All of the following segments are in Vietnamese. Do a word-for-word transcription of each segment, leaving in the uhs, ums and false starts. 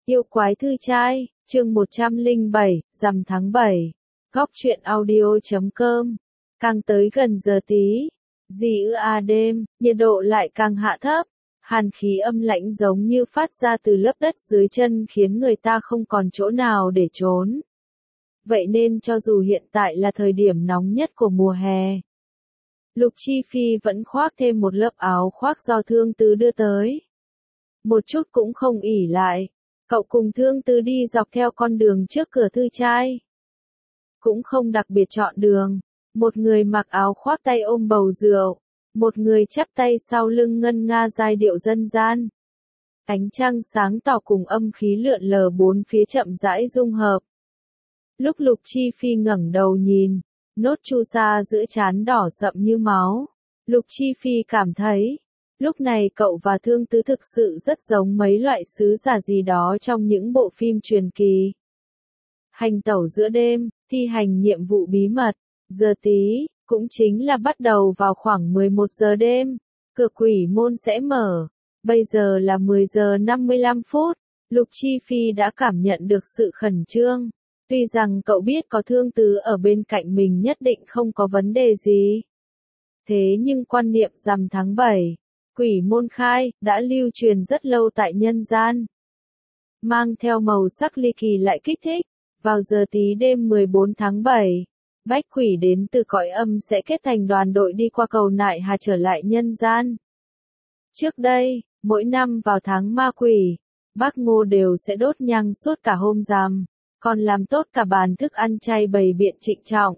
Yêu quái thư trai, chương một trăm lẻ bảy, rằm tháng bảy. Góc truyện audio chấm com. Càng tới gần giờ tí, dì ư a đêm, nhiệt độ lại càng hạ thấp. Hàn khí âm lãnh giống như phát ra từ lớp đất dưới chân khiến người ta không còn chỗ nào để trốn. Vậy nên cho dù hiện tại là thời điểm nóng nhất của mùa hè, Lục Chi Phi vẫn khoác thêm một lớp áo khoác do Thương Tứ đưa tới. Một chút cũng không ỉ lại, cậu cùng Thương Tứ đi dọc theo con đường trước cửa thư trai. Cũng không đặc biệt chọn đường, một người mặc áo khoác tay ôm bầu rượu, một người chắp tay sau lưng ngân nga giai điệu dân gian. Ánh trăng sáng tỏ cùng âm khí lượn lờ bốn phía chậm rãi dung hợp. Lúc Lục Chi Phi ngẩng đầu nhìn, nốt chu sa giữa trán đỏ sậm như máu. Lục Chi Phi cảm thấy, lúc này cậu và Thương Tứ thực sự rất giống mấy loại sứ giả gì đó trong những bộ phim truyền kỳ. Hành tẩu giữa đêm, thi hành nhiệm vụ bí mật, giờ tí, cũng chính là bắt đầu vào khoảng mười một giờ đêm, cửa quỷ môn sẽ mở. Bây giờ là mười giờ năm mươi lăm phút, Lục Chi Phi đã cảm nhận được sự khẩn trương. Tuy rằng cậu biết có Thương Tứ ở bên cạnh mình nhất định không có vấn đề gì. Thế nhưng quan niệm rằm tháng bảy, quỷ môn khai, đã lưu truyền rất lâu tại nhân gian. Mang theo màu sắc ly kỳ lại kích thích, vào giờ tí đêm mười bốn tháng bảy, bách quỷ đến từ cõi âm sẽ kết thành đoàn đội đi qua cầu Nại Hà trở lại nhân gian. Trước đây, mỗi năm vào tháng ma quỷ, bác Ngô đều sẽ đốt nhang suốt cả hôm rằm, còn làm tốt cả bàn thức ăn chay bày biện trịnh trọng.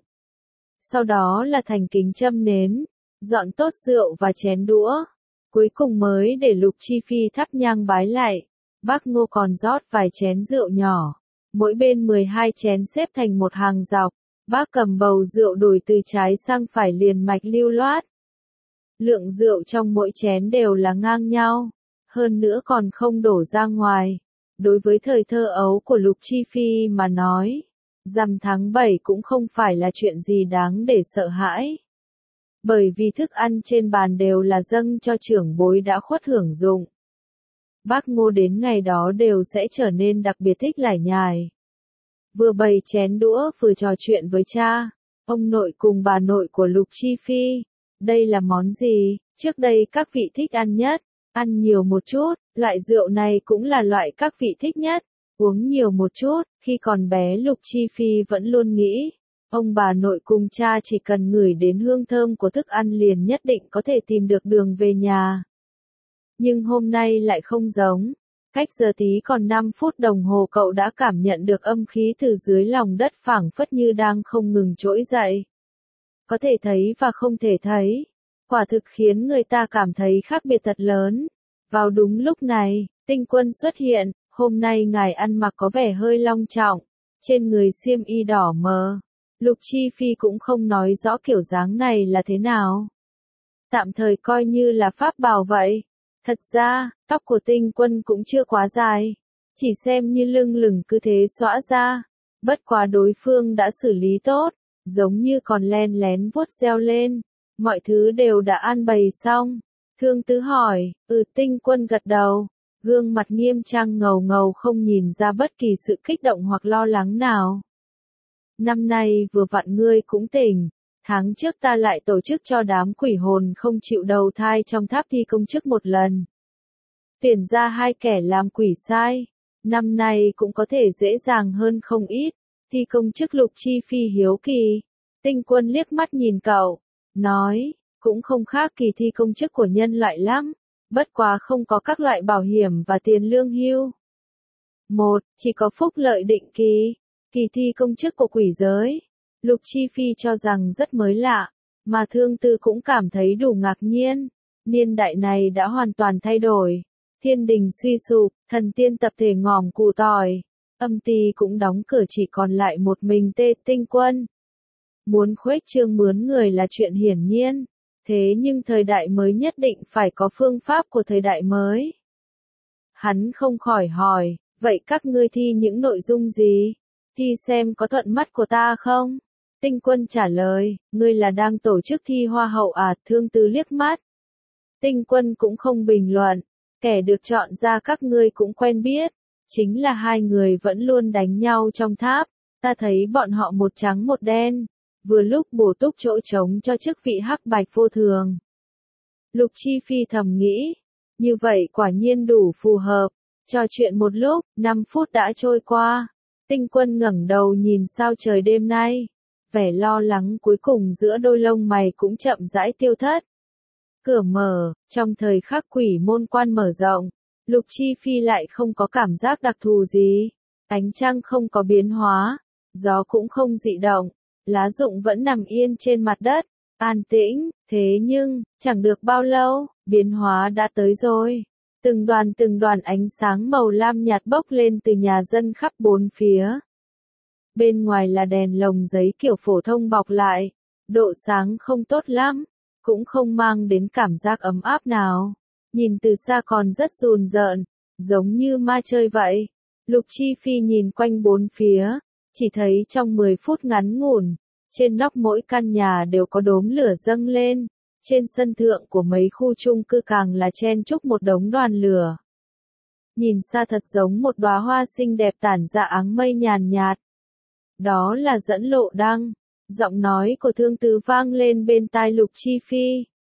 Sau đó là thành kính châm nến, dọn tốt rượu và chén đũa, cuối cùng mới để Lục Chi Phi thắp nhang bái lạy. Bác Ngô còn rót vài chén rượu nhỏ, mỗi bên mười hai chén xếp thành một hàng dọc, bác cầm bầu rượu đổi từ trái sang phải liền mạch lưu loát. Lượng rượu trong mỗi chén đều là ngang nhau, hơn nữa còn không đổ ra ngoài. Đối với thời thơ ấu của Lục Chi Phi mà nói, rằm tháng bảy cũng không phải là chuyện gì đáng để sợ hãi. Bởi vì thức ăn trên bàn đều là dâng cho trưởng bối đã khuất hưởng dụng. Bác Ngô đến ngày đó đều sẽ trở nên đặc biệt thích lải nhải. Vừa bày chén đũa vừa trò chuyện với cha, ông nội cùng bà nội của Lục Chi Phi. Đây là món gì, trước đây các vị thích ăn nhất, ăn nhiều một chút, loại rượu này cũng là loại các vị thích nhất, uống nhiều một chút. Khi còn bé Lục Chi Phi vẫn luôn nghĩ, ông bà nội cùng cha chỉ cần ngửi đến hương thơm của thức ăn liền nhất định có thể tìm được đường về nhà. Nhưng hôm nay lại không giống. Cách giờ tí còn năm phút đồng hồ cậu đã cảm nhận được âm khí từ dưới lòng đất phảng phất như đang không ngừng trỗi dậy. Có thể thấy và không thể thấy. Quả thực khiến người ta cảm thấy khác biệt thật lớn. Vào đúng lúc này, Tinh Quân xuất hiện. Hôm nay ngài ăn mặc có vẻ hơi long trọng. Trên người xiêm y đỏ mờ. Lục Chi Phi cũng không nói rõ kiểu dáng này là thế nào. Tạm thời coi như là pháp bảo vậy. Thật ra, tóc của Tinh Quân cũng chưa quá dài, chỉ xem như lưng lửng cứ thế xõa ra. Bất quá đối phương đã xử lý tốt, giống như còn len lén vuốt reo lên. Mọi thứ đều đã an bày xong. Thương Tứ hỏi, ừ. Tinh Quân gật đầu, gương mặt nghiêm trang ngầu ngầu không nhìn ra bất kỳ sự kích động hoặc lo lắng nào. Năm nay vừa vặn ngươi cũng tỉnh. Tháng trước ta lại tổ chức cho đám quỷ hồn không chịu đầu thai trong tháp thi công chức một lần. Tuyển ra hai kẻ làm quỷ sai. Năm nay cũng có thể dễ dàng hơn không ít. Thi công chức Lục Chi Phi hiếu kỳ. Tinh Quân liếc mắt nhìn cậu, nói, cũng không khác kỳ thi công chức của nhân loại lắm. Bất quá không có các loại bảo hiểm và tiền lương hưu. Một, chỉ có phúc lợi định kỳ. Kỳ thi công chức của quỷ giới. Lục Chi Phi cho rằng rất mới lạ, mà Thương Tứ cũng cảm thấy đủ ngạc nhiên. Niên đại này đã hoàn toàn thay đổi. Thiên đình suy sụp, thần tiên tập thể ngòm củ tỏi. Âm ty cũng đóng cửa chỉ còn lại một mình Tê Tinh Quân. Muốn khuếch trương mướn người là chuyện hiển nhiên. Thế nhưng thời đại mới nhất định phải có phương pháp của thời đại mới. Hắn không khỏi hỏi, vậy các ngươi thi những nội dung gì? Thi xem có thuận mắt của ta không? Tinh Quân trả lời, ngươi là đang tổ chức thi hoa hậu à? Thương Tứ liếc mắt. Tinh Quân cũng không bình luận, kẻ được chọn ra các ngươi cũng quen biết, chính là hai người vẫn luôn đánh nhau trong tháp, ta thấy bọn họ một trắng một đen, vừa lúc bổ túc chỗ trống cho chức vị hắc bạch vô thường. Lục Chi Phi thầm nghĩ, như vậy quả nhiên đủ phù hợp, trò chuyện một lúc, năm phút đã trôi qua, Tinh Quân ngẩng đầu nhìn sao trời đêm nay, vẻ lo lắng cuối cùng giữa đôi lông mày cũng chậm rãi tiêu thất. Cửa mở, trong thời khắc quỷ môn quan mở rộng, Lục Chi Phi lại không có cảm giác đặc thù gì, ánh trăng không có biến hóa, gió cũng không dị động, lá rụng vẫn nằm yên trên mặt đất, an tĩnh, thế nhưng, chẳng được bao lâu, biến hóa đã tới rồi. Từng đoàn từng đoàn ánh sáng màu lam nhạt bốc lên từ nhà dân khắp bốn phía. Bên ngoài là đèn lồng giấy kiểu phổ thông bọc lại, độ sáng không tốt lắm, cũng không mang đến cảm giác ấm áp nào. Nhìn từ xa còn rất rùn rợn, giống như ma chơi vậy. Lục Chi Phi nhìn quanh bốn phía, chỉ thấy trong mười phút ngắn ngủn, trên nóc mỗi căn nhà đều có đốm lửa dâng lên, trên sân thượng của mấy khu chung cư càng là chen chúc một đống đoàn lửa. Nhìn xa thật giống một đóa hoa xinh đẹp tản ra áng mây nhàn nhạt. Đó là Dẫn Lộ Đăng, giọng nói của Thương Tứ vang lên bên tai Lục Chi Phi.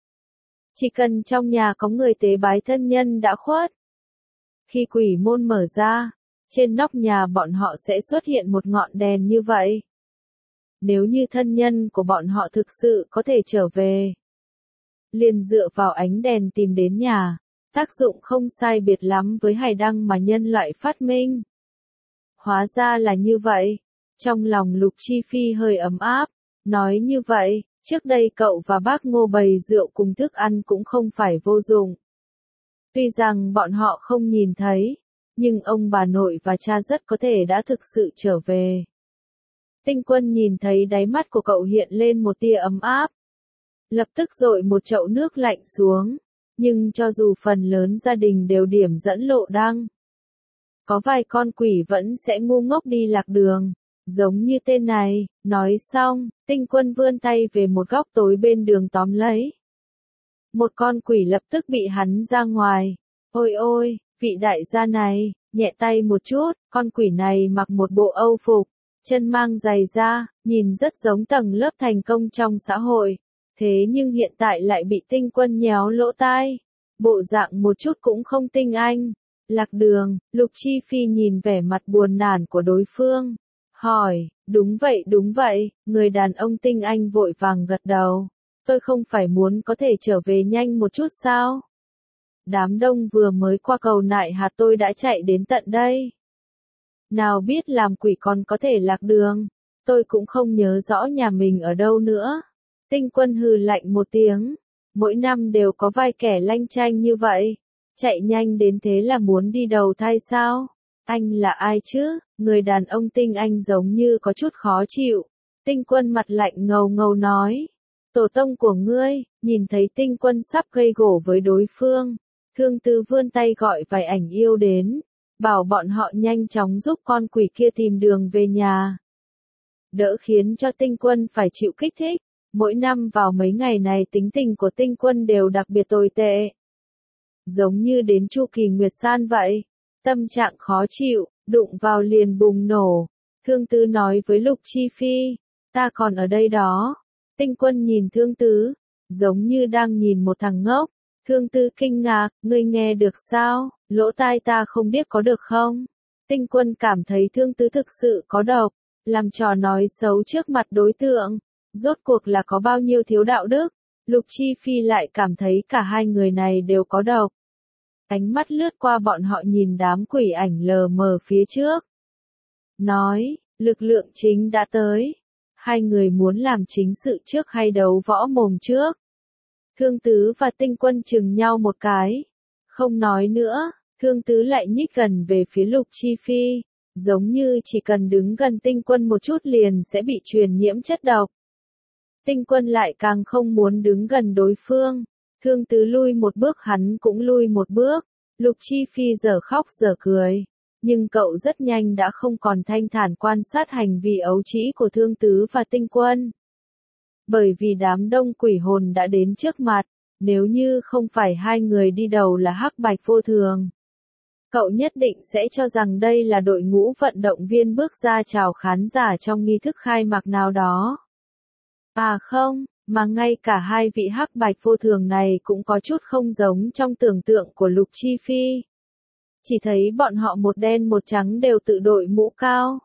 Chỉ cần trong nhà có người tế bái thân nhân đã khuất. Khi quỷ môn mở ra, trên nóc nhà bọn họ sẽ xuất hiện một ngọn đèn như vậy. Nếu như thân nhân của bọn họ thực sự có thể trở về, liền dựa vào ánh đèn tìm đến nhà, tác dụng không sai biệt lắm với hải đăng mà nhân loại phát minh. Hóa ra là như vậy, trong lòng Lục Chi Phi hơi ấm áp, nói như vậy, trước đây cậu và bác Ngô bày rượu cùng thức ăn cũng không phải vô dụng. Tuy rằng bọn họ không nhìn thấy, nhưng ông bà nội và cha rất có thể đã thực sự trở về. Tinh Quân nhìn thấy đáy mắt của cậu hiện lên một tia ấm áp. Lập tức dội một chậu nước lạnh xuống, nhưng cho dù phần lớn gia đình đều điểm Dẫn Lộ Đăng, có vài con quỷ vẫn sẽ ngu ngốc đi lạc đường, giống như tên này. Nói xong, Tinh Quân vươn tay về một góc tối bên đường tóm lấy. Một con quỷ lập tức bị hắn ra ngoài. Ôi ôi, vị đại gia này, nhẹ tay một chút, con quỷ này mặc một bộ âu phục, chân mang giày da, nhìn rất giống tầng lớp thành công trong xã hội. Thế nhưng hiện tại lại bị Tinh Quân nhéo lỗ tai, bộ dạng một chút cũng không tinh anh. Lạc đường, Lục Chi Phi nhìn vẻ mặt buồn nản của đối phương, hỏi, đúng vậy đúng vậy, người đàn ông tinh anh vội vàng gật đầu, tôi không phải muốn có thể trở về nhanh một chút sao? Đám đông vừa mới qua cầu Nại Hạt tôi đã chạy đến tận đây. Nào biết làm quỷ còn có thể lạc đường, tôi cũng không nhớ rõ nhà mình ở đâu nữa. Tinh Quân hừ lạnh một tiếng, mỗi năm đều có vài kẻ lanh chanh như vậy, chạy nhanh đến thế là muốn đi đầu thai sao? Anh là ai chứ? Người đàn ông tinh anh giống như có chút khó chịu. Tinh Quân mặt lạnh ngầu ngầu nói, tổ tông của ngươi. Nhìn thấy Tinh Quân sắp gây gổ với đối phương, Thương Tứ vươn tay gọi vài ảnh yêu đến, bảo bọn họ nhanh chóng giúp con quỷ kia tìm đường về nhà. Đỡ khiến cho Tinh Quân phải chịu kích thích. Mỗi năm vào mấy ngày này tính tình của Tinh Quân đều đặc biệt tồi tệ. Giống như đến chu kỳ nguyệt san vậy. Tâm trạng khó chịu, đụng vào liền bùng nổ. Thương Tứ nói với Lục Chi Phi, ta còn ở đây đó. Tinh Quân nhìn Thương Tứ, giống như đang nhìn một thằng ngốc. Thương Tứ kinh ngạc, ngươi nghe được sao? Lỗ tai ta không biết có được không? Tinh Quân cảm thấy Thương Tứ thực sự có độc, làm trò nói xấu trước mặt đối tượng. Rốt cuộc là có bao nhiêu thiếu đạo đức, Lục Chi Phi lại cảm thấy cả hai người này đều có độc. Ánh mắt lướt qua bọn họ nhìn đám quỷ ảnh lờ mờ phía trước. Nói, lực lượng chính đã tới. Hai người muốn làm chính sự trước hay đấu võ mồm trước? Thương Tứ và Tinh Quân chừng nhau một cái. Không nói nữa, Thương Tứ lại nhích gần về phía Lục Chi Phi. Giống như chỉ cần đứng gần Tinh Quân một chút liền sẽ bị truyền nhiễm chất độc. Tinh Quân lại càng không muốn đứng gần đối phương. Thương Tứ lui một bước hắn cũng lui một bước. Lục Chi Phi giờ khóc giờ cười. Nhưng cậu rất nhanh đã không còn thanh thản quan sát hành vi ấu trĩ của Thương Tứ và Tinh Quân. Bởi vì đám đông quỷ hồn đã đến trước mặt. Nếu như không phải hai người đi đầu là hắc bạch vô thường, Cậu nhất định sẽ cho rằng đây là đội ngũ vận động viên bước ra chào khán giả trong nghi thức khai mạc nào đó. À không, mà ngay cả hai vị hắc bạch vô thường này cũng có chút không giống trong tưởng tượng của Lục Chi Phi. Chỉ thấy bọn họ một đen một trắng đều tự đội mũ cao.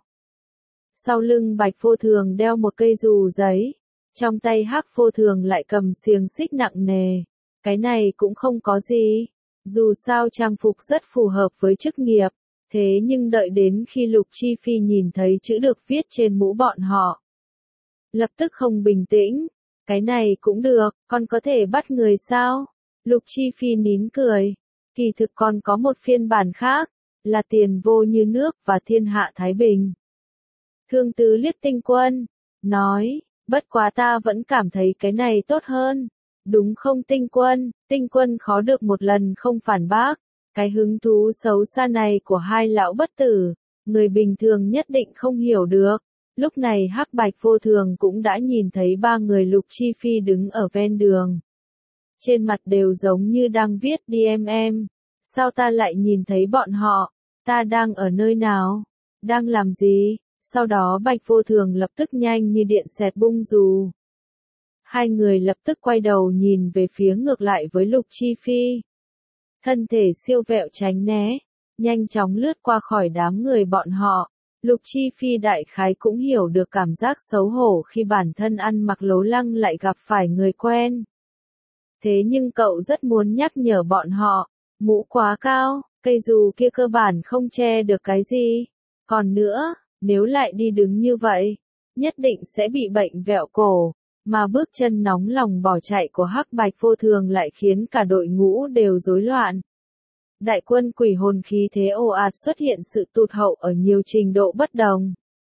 Sau lưng bạch vô thường đeo một cây dù giấy, trong tay hắc vô thường lại cầm xiềng xích nặng nề. Cái này cũng không có gì, dù sao trang phục rất phù hợp với chức nghiệp, thế nhưng đợi đến khi Lục Chi Phi nhìn thấy chữ được viết trên mũ bọn họ, lập tức không bình tĩnh. Cái này cũng được, con có thể bắt người sao? Lục Chi Phi nín cười. Kỳ thực còn có một phiên bản khác, là tiền vô như nước và thiên hạ thái bình. Thương Tứ liếc Tinh Quân, nói, bất quá ta vẫn cảm thấy cái này tốt hơn. Đúng không Tinh Quân? Tinh Quân khó được một lần không phản bác. Cái hứng thú xấu xa này của hai lão bất tử, người bình thường nhất định không hiểu được. Lúc này hắc bạch vô thường cũng đã nhìn thấy ba người Lục Chi Phi đứng ở ven đường. Trên mặt đều giống như đang viết đi em em. Sao ta lại nhìn thấy bọn họ? Ta đang ở nơi nào? Đang làm gì? Sau đó bạch vô thường lập tức nhanh như điện xẹt bung dù. Hai người lập tức quay đầu nhìn về phía ngược lại với Lục Chi Phi. Thân thể siêu vẹo tránh né, nhanh chóng lướt qua khỏi đám người bọn họ. Lục Chi Phi đại khái cũng hiểu được cảm giác xấu hổ khi bản thân ăn mặc lố lăng lại gặp phải người quen. Thế nhưng cậu rất muốn nhắc nhở bọn họ, mũ quá cao, cây dù kia cơ bản không che được cái gì. Còn nữa, nếu lại đi đứng như vậy, nhất định sẽ bị bệnh vẹo cổ, mà bước chân nóng lòng bỏ chạy của hắc bạch vô thường lại khiến cả đội ngũ đều rối loạn. Đại quân quỷ hồn khí thế ồ ạt xuất hiện sự tụt hậu ở nhiều trình độ bất đồng.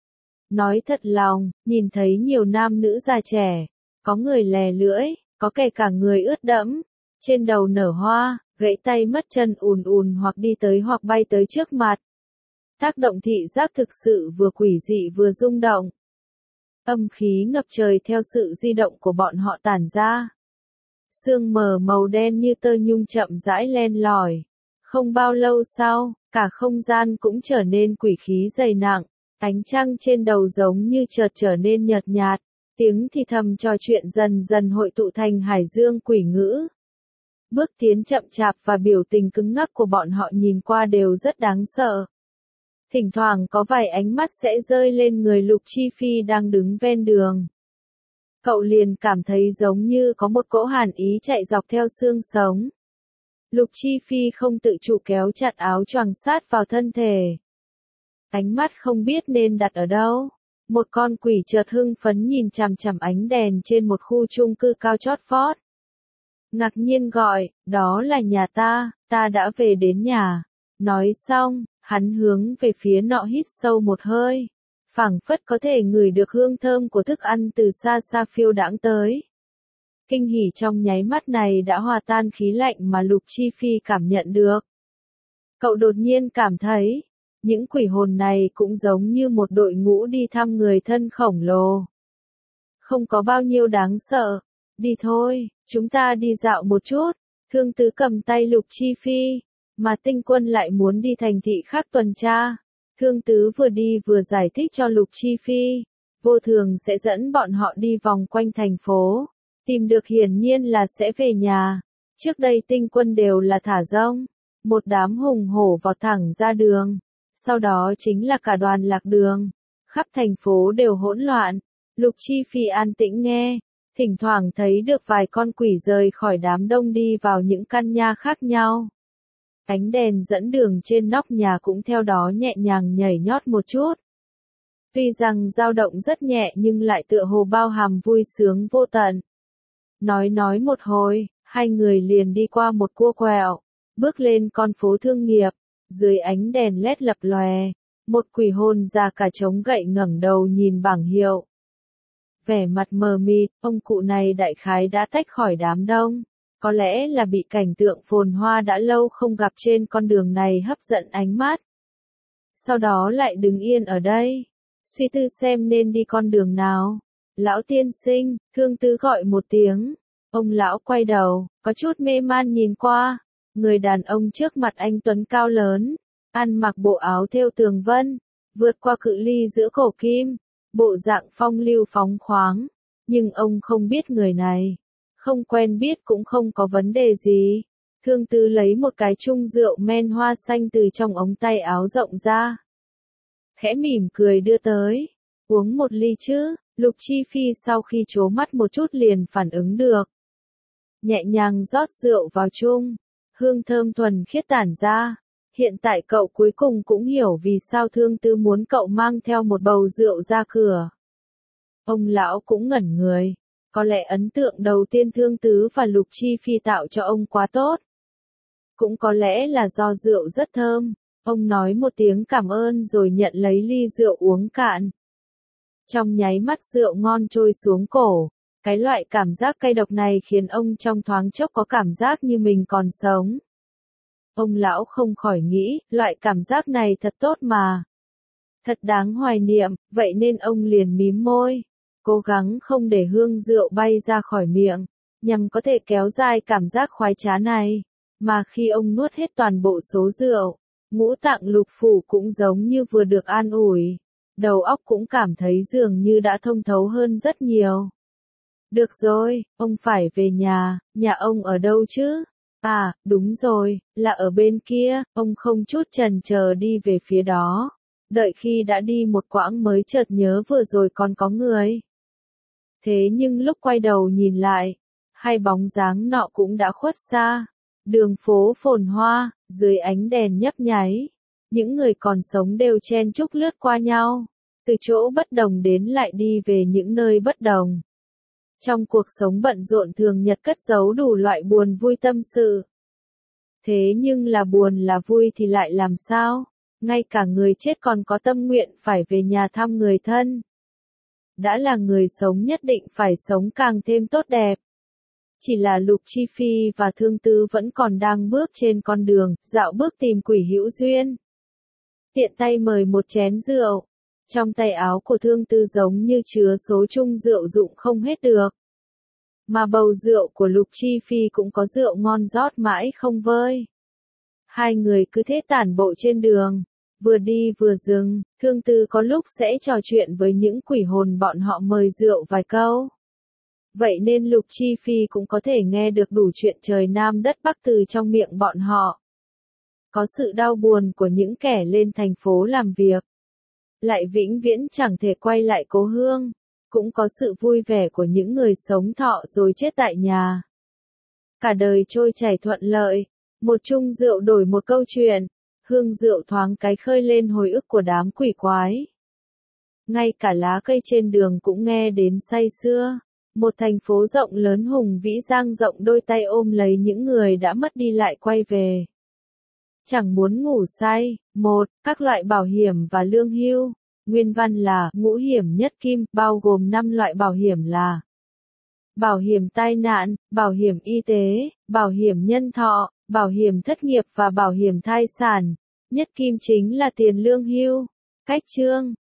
Nói thật lòng, nhìn thấy nhiều nam nữ già trẻ, có người lè lưỡi, có kẻ cả người ướt đẫm, trên đầu nở hoa, gãy tay mất chân ùn ùn hoặc đi tới hoặc bay tới trước mặt. Tác động thị giác thực sự vừa quỷ dị vừa rung động. Âm khí ngập trời theo sự di động của bọn họ tản ra. Sương mờ màu đen như tơ nhung chậm rãi len lỏi. Không bao lâu sau, cả không gian cũng trở nên quỷ khí dày nặng, ánh trăng trên đầu giống như chợt trở nên nhợt nhạt, tiếng thì thầm trò chuyện dần dần hội tụ thành hải dương quỷ ngữ. Bước tiến chậm chạp và biểu tình cứng ngắc của bọn họ nhìn qua đều rất đáng sợ. Thỉnh thoảng có vài ánh mắt sẽ rơi lên người Lục Chi Phi đang đứng ven đường. Cậu liền cảm thấy giống như có một cỗ hàn ý chạy dọc theo xương sống. Lục Chi Phi không tự chủ kéo chặt áo choàng sát vào thân thể. Ánh mắt không biết nên đặt ở đâu. Một con quỷ chợt hưng phấn nhìn chằm chằm ánh đèn trên một khu chung cư cao chót vót. Ngạc nhiên gọi, đó là nhà ta, ta đã về đến nhà. Nói xong, hắn hướng về phía nọ hít sâu một hơi. Phảng phất có thể ngửi được hương thơm của thức ăn từ xa xa phiêu đãng tới. Kinh hỉ trong nháy mắt này đã hòa tan khí lạnh mà Lục Chi Phi cảm nhận được. Cậu đột nhiên cảm thấy, những quỷ hồn này cũng giống như một đội ngũ đi thăm người thân khổng lồ. Không có bao nhiêu đáng sợ. Đi thôi, chúng ta đi dạo một chút. Thương Tứ cầm tay Lục Chi Phi, mà Tinh Quân lại muốn đi thành thị khác tuần tra. Thương Tứ vừa đi vừa giải thích cho Lục Chi Phi, vô thường sẽ dẫn bọn họ đi vòng quanh thành phố. Tìm được hiển nhiên là sẽ về nhà. Trước đây Tinh Quân đều là thả rông. Một đám hùng hổ vọt thẳng ra đường. Sau đó chính là cả đoàn lạc đường. Khắp thành phố đều hỗn loạn. Lục Chi Phi an tĩnh nghe. Thỉnh thoảng thấy được vài con quỷ rời khỏi đám đông đi vào những căn nhà khác nhau. Ánh đèn dẫn đường trên nóc nhà cũng theo đó nhẹ nhàng nhảy nhót một chút. Tuy rằng dao động rất nhẹ nhưng lại tựa hồ bao hàm vui sướng vô tận. Nói nói một hồi, hai người liền đi qua một cua quẹo, bước lên con phố thương nghiệp, dưới ánh đèn led lập lòe, một quỷ hồn già cả trống gậy ngẩng đầu nhìn bảng hiệu. Vẻ mặt mờ mịt, ông cụ này đại khái đã tách khỏi đám đông, có lẽ là bị cảnh tượng phồn hoa đã lâu không gặp trên con đường này hấp dẫn ánh mắt. Sau đó lại đứng yên ở đây, suy tư xem nên đi con đường nào. Lão tiên sinh, Thương Tứ gọi một tiếng. Ông lão quay đầu, có chút mê man nhìn qua. Người đàn ông trước mặt anh tuấn cao lớn, ăn mặc bộ áo thêu tường vân, vượt qua cự ly giữa cổ kim, bộ dạng phong lưu phóng khoáng, nhưng ông không biết người này, không quen biết cũng không có vấn đề gì. Thương Tư lấy một cái chung rượu men hoa xanh từ trong ống tay áo rộng ra. Khẽ mỉm cười đưa tới, uống một ly chứ. Lục Chi Phi sau khi trố mắt một chút liền phản ứng được. Nhẹ nhàng rót rượu vào chung, hương thơm thuần khiết tản ra. Hiện tại cậu cuối cùng cũng hiểu vì sao Thương Tư muốn cậu mang theo một bầu rượu ra cửa. Ông lão cũng ngẩn người, có lẽ ấn tượng đầu tiên Thương Tứ và Lục Chi Phi tạo cho ông quá tốt. Cũng có lẽ là do rượu rất thơm, ông nói một tiếng cảm ơn rồi nhận lấy ly rượu uống cạn. Trong nháy mắt rượu ngon trôi xuống cổ, cái loại cảm giác cay độc này khiến ông trong thoáng chốc có cảm giác như mình còn sống. Ông lão không khỏi nghĩ, loại cảm giác này thật tốt mà. Thật đáng hoài niệm, vậy nên ông liền mím môi, cố gắng không để hương rượu bay ra khỏi miệng, nhằm có thể kéo dài cảm giác khoái trá này. Mà khi ông nuốt hết toàn bộ số rượu, ngũ tạng lục phủ cũng giống như vừa được an ủi. Đầu óc cũng cảm thấy dường như đã thông thấu hơn rất nhiều. Được rồi, ông phải về nhà, nhà ông ở đâu chứ? À, đúng rồi, là ở bên kia, ông không chút chần chờ đi về phía đó. Đợi khi đã đi một quãng mới chợt nhớ vừa rồi còn có người. Thế nhưng lúc quay đầu nhìn lại, hai bóng dáng nọ cũng đã khuất xa. Đường phố phồn hoa, dưới ánh đèn nhấp nháy. Những người còn sống đều chen chúc lướt qua nhau, từ chỗ bất đồng đến lại đi về những nơi bất đồng. Trong cuộc sống bận rộn thường nhật cất giấu đủ loại buồn vui tâm sự. Thế nhưng là buồn là vui thì lại làm sao? Ngay cả người chết còn có tâm nguyện phải về nhà thăm người thân. Đã là người sống nhất định phải sống càng thêm tốt đẹp. Chỉ là Lục Chi Phi và Thương Tư vẫn còn đang bước trên con đường, dạo bước tìm quỷ hữu duyên. Tiện tay mời một chén rượu. Trong tay áo của Thương Tư giống như chứa số chung rượu dụng không hết được. Mà bầu rượu của Lục Chi Phi cũng có rượu ngon rót mãi không vơi. Hai người cứ thế tản bộ trên đường, vừa đi vừa dừng, Thương Tư có lúc sẽ trò chuyện với những quỷ hồn bọn họ mời rượu vài câu. Vậy nên Lục Chi Phi cũng có thể nghe được đủ chuyện trời Nam đất Bắc từ trong miệng bọn họ. Có sự đau buồn của những kẻ lên thành phố làm việc, lại vĩnh viễn chẳng thể quay lại cố hương. Cũng có sự vui vẻ của những người sống thọ rồi chết tại nhà. Cả đời trôi chảy thuận lợi, một chung rượu đổi một câu chuyện, hương rượu thoáng cái khơi lên hồi ức của đám quỷ quái. Ngay cả lá cây trên đường cũng nghe đến say sưa. Một thành phố rộng lớn hùng vĩ dang rộng đôi tay ôm lấy những người đã mất đi lại quay về. Chẳng muốn ngủ say. Một, các loại bảo hiểm và lương hưu. Nguyên văn là ngũ hiểm nhất kim, bao gồm năm loại bảo hiểm là bảo hiểm tai nạn, bảo hiểm y tế, bảo hiểm nhân thọ, bảo hiểm thất nghiệp và bảo hiểm thai sản. Nhất kim chính là tiền lương hưu. Cách chương